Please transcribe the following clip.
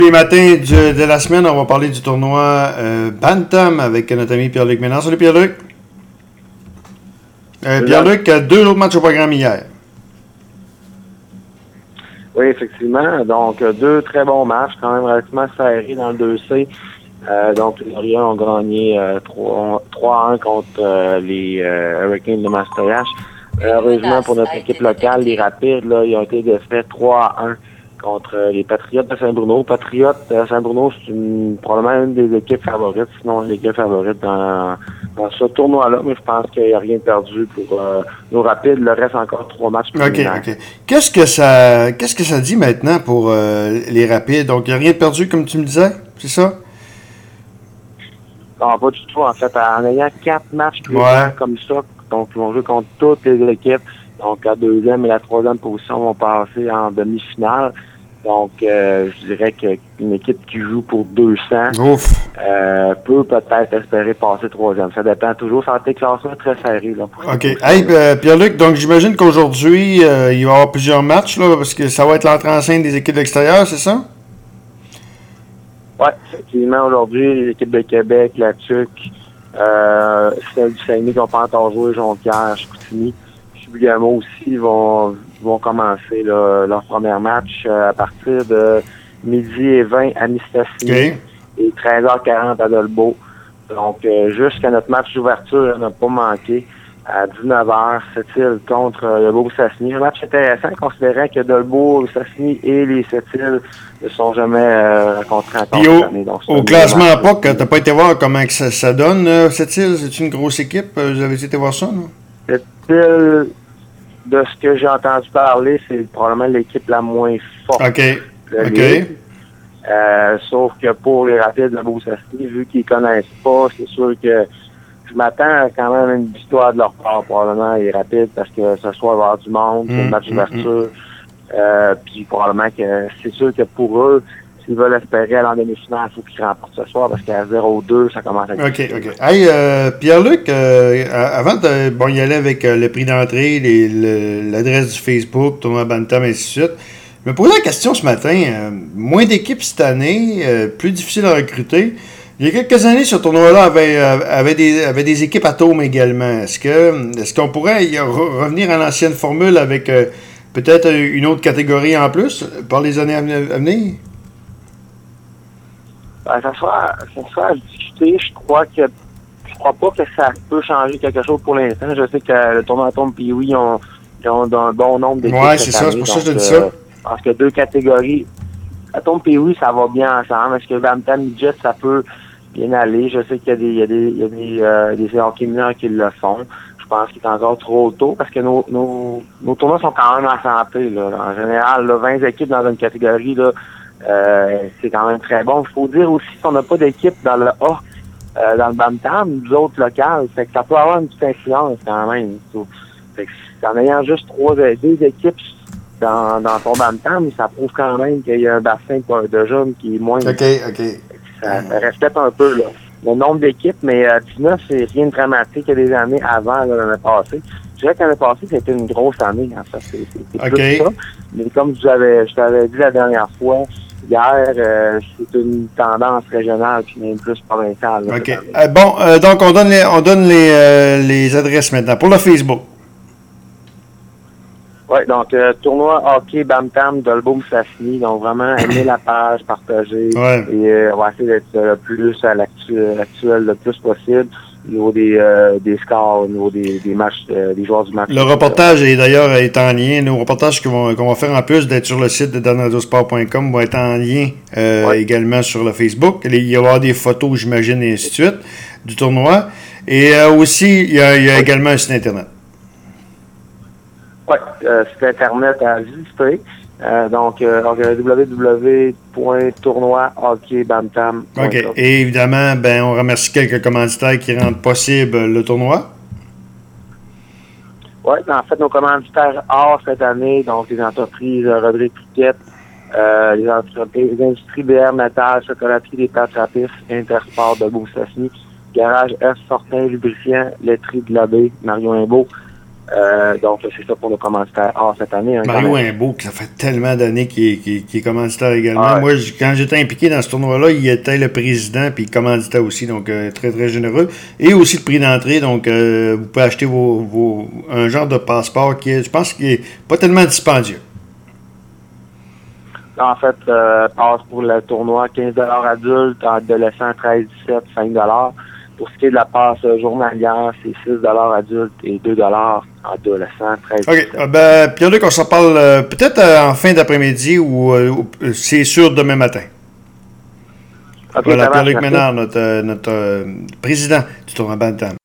Les matins de la semaine, on va parler du tournoi Bantam avec notre ami Pierre-Luc Ménard. Salut Pierre-Luc. Pierre-Luc, deux autres matchs au programme hier. Oui, effectivement. Donc, deux très bons matchs, quand même relativement serrés dans le 2C. Donc, les Orions ont gagné 3-1 contre les Hurricanes de Mastoyache. Heureusement pour notre équipe locale, les Rapides, là, ils ont été défaits 3-1 contre les Patriotes de Saint-Bruno. Patriotes de Saint-Bruno, c'est probablement une des équipes favorites, sinon l'équipe favorite dans ce tournoi-là, mais je pense qu'il n'y a rien perdu pour nos Rapides. Il leur reste encore 3 matchs. OK. Qu'est-ce que ça dit maintenant pour les Rapides? Donc, il n'y a rien perdu, comme tu me disais, c'est ça? Non, pas du tout. En fait, en ayant 4 matchs comme ça, donc ils vont jouer contre toutes les équipes. Donc, la deuxième et la troisième position vont passer en demi-finale. Donc, je dirais qu'une équipe qui joue pour 200 peut peut-être espérer passer troisième. Ça dépend toujours. Ça va être des classements très serrés. Là, OK. Hey, Pierre-Luc, donc j'imagine qu'aujourd'hui, il va y avoir plusieurs matchs, là, parce que ça va être l'entrée en scène des équipes d'extérieur, c'est ça? Oui, effectivement, aujourd'hui, les équipes de Québec, la TUC, celles du Saguenay qui n'ont pas encore joué, Jonquière, Chicoutimi, Chibougamau aussi vont commencer là, leur premier match à partir de 12h20 à Mistassini et 13h40 à Dolbeau. Donc, jusqu'à notre match d'ouverture, on n'a pas manqué. À 19h, Sept-Îles contre le Beau-Sassini. Un match intéressant, considérant que Dolbeau, Sassini et les Sept-Îles ne sont jamais rencontrés encore cette année. Donc, au classement POC, tu n'as pas été voir comment que ça donne, Sept-Îles? C'est une grosse équipe? Vous avez été voir ça, non? Sept-Îles, de ce que j'ai entendu parler, c'est probablement l'équipe la moins forte. OK. Sauf que pour les Rapides de Beau-Sassini, vu qu'ils ne connaissent pas, c'est sûr que je m'attends quand même à une victoire de leur part, probablement, les Rapides, parce que ce soir, il va y avoir du monde, c'est le match d'ouverture. Puis probablement que c'est sûr que pour eux, s'ils veulent espérer aller en demi-finale, il faut qu'ils remportent ce soir, parce qu'à 0-2, ça commence à être OK. Hey, Pierre-Luc, avant de y aller avec le prix d'entrée, l'adresse du Facebook, tournoi Bantam, et ainsi de suite, je me posais la question ce matin, moins d'équipes cette année, plus difficile à recruter. Il y a quelques années, ce tournoi-là avait des équipes atomes également. Est-ce qu'on pourrait revenir à l'ancienne formule avec peut-être une autre catégorie en plus par les années à venir? Ben, ça sera à discuter. Je crois pas que ça peut changer quelque chose pour l'instant. Je sais que le tournoi Atome et oui, ils ont un bon nombre d'équipes. Oui, c'est ça, c'est pour ça que je te dis ça. Parce que deux catégories. Atome et oui, ça va bien ensemble. Est-ce que Bantam Midget, ça peut bien aller? Je sais qu'il y a des hockey mineurs qui le font. Je pense qu'il est encore trop tôt parce que nos tournois sont quand même en santé. Là. En général, là, 20 équipes dans une catégorie, là, c'est quand même très bon. Il faut dire aussi qu'on n'a pas d'équipe dans le A, dans le Bantam, nous autres locales. Fait que ça peut avoir une petite influence quand même. Fait que, en ayant juste deux équipes dans ton Bantam, ça prouve quand même qu'il y a un bassin de jeunes qui est moins. OK. Ça respecte un peu là, le nombre d'équipes, mais 19, c'est rien de dramatique que des années avant l'année passée. Je dirais que l'année passée, c'était une grosse année, en fait. C'est plus ça. Mais comme je t'avais dit la dernière fois, hier, c'est une tendance régionale puis même plus provinciale. Là, OK. Donc on donne les adresses maintenant pour le Facebook. Oui, donc tournoi hockey Bantam Dolbeau-Sassini. Donc vraiment aimer la page, partager. Et on va essayer d'être le plus à l'actuel le plus possible au niveau des scores, au niveau des matchs, des joueurs du match. Le reportage est d'ailleurs en lien. Nos reportages qu'on va faire en plus d'être sur le site de donaldosport.com vont être en lien également sur le Facebook. Il va y avoir des photos, j'imagine, et ainsi de suite, du tournoi. Et aussi, il y a également un site Internet. Oui, site Internet à visiter. Donc, www.tournoihockeybantam. OK. Et évidemment, on remercie quelques commanditaires qui rendent possible le tournoi. Oui, en fait, nos commanditaires hors cette année, donc les entreprises Rodrigue Piquette, les industries BR Natal, Chocolaterie des Pâtes Rapistes, Intersport de Beau-Sassini, Garage F Fortin Lubrifiant, Laiterie de l'Abbé, Marion Imbeau, Donc, c'est ça pour nos commanditaires cette année. Hein, Mario Imbeau, ça fait tellement d'années qu'il est commanditaire également. Ah, Moi, quand j'étais impliqué dans ce tournoi-là, il était le président puis il commanditait aussi, donc très, très généreux. Et aussi le prix d'entrée, donc vous pouvez acheter un genre de passeport qui est, je pense, qui est pas tellement dispendieux. En fait, passe pour le tournoi 15 adulte, adolescent 13, 17, 5 Pour ce qui est de la passe journalière, c'est 6 adulte et 2 adolescent 13, 17. OK. Pierre-Luc, on s'en parle peut-être en fin d'après-midi ou c'est sûr demain matin. OK, Voilà, Pierre-Luc Ménard, notre président du tournoi Bantam.